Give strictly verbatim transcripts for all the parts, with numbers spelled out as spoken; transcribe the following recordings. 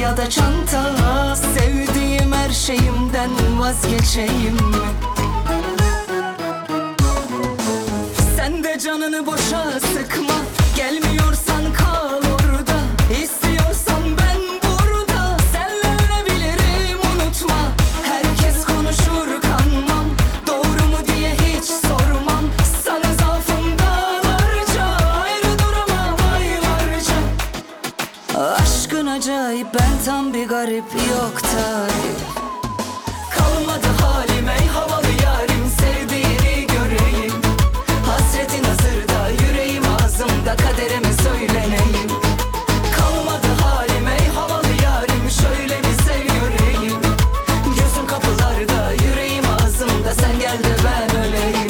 ya da çanta. Sevdiğim her şeyimden vazgeçeyim mi? Sen de canını boşa sıkma, gelmiyorsan kal orada. İstiyorsan ben burada, senle ölebilirim unutma. Herkes konuşur kanmam, doğru mu diye hiç sormam. Sana zaafım dağlarca, ayrı duramam aylarca. Aşkın acayip, ben tam bir garip, yok tarif. Kalmadı halim ey havalı yarim, sevdiğini göreyim. Hasretin hazırda, yüreğim ağzımda, kaderime söyleneyim. Kalmadı halim ey havalı yarim, şöyle bir sev göreyim. Gözüm kapılarda, yüreğim ağzımda, sen gel de ben öleyim.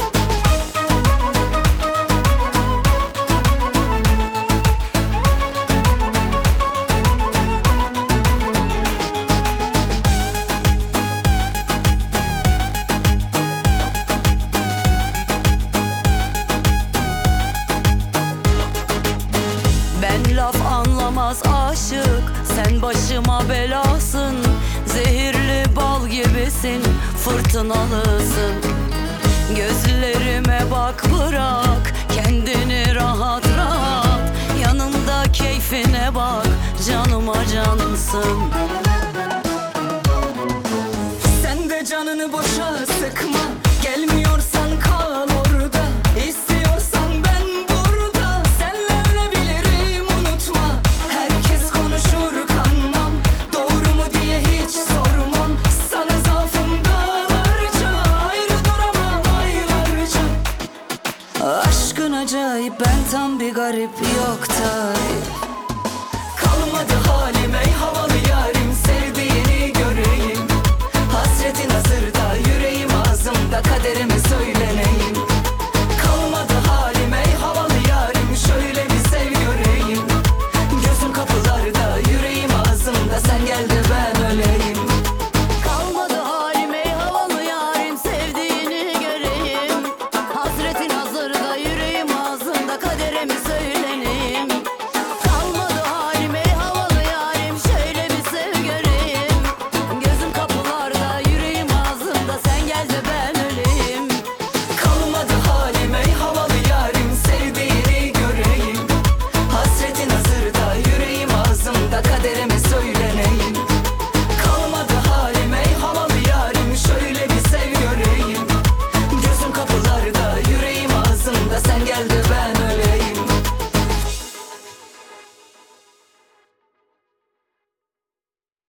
Ben laf anlamaz aşık, sen başıma belasın. Zehirli bal gibisin, fırtınalısın. Gözlerime bak, bırak kendini rahat rahat. Yanında keyfine bak, canıma cansın. Sen de canını boşa sıkma, gelmiyorsan kal orada. İstiyorsan ben burada, senle ölebilirim unutma. Herkes konuşur kanmam, doğru mu diye hiç sormam. Sana zaafım dağlarca, ayrı duramam aylarca. Aşkın acayip, ben tam bir garip, yok tarif. Kalmadı halim ey havalı yarim,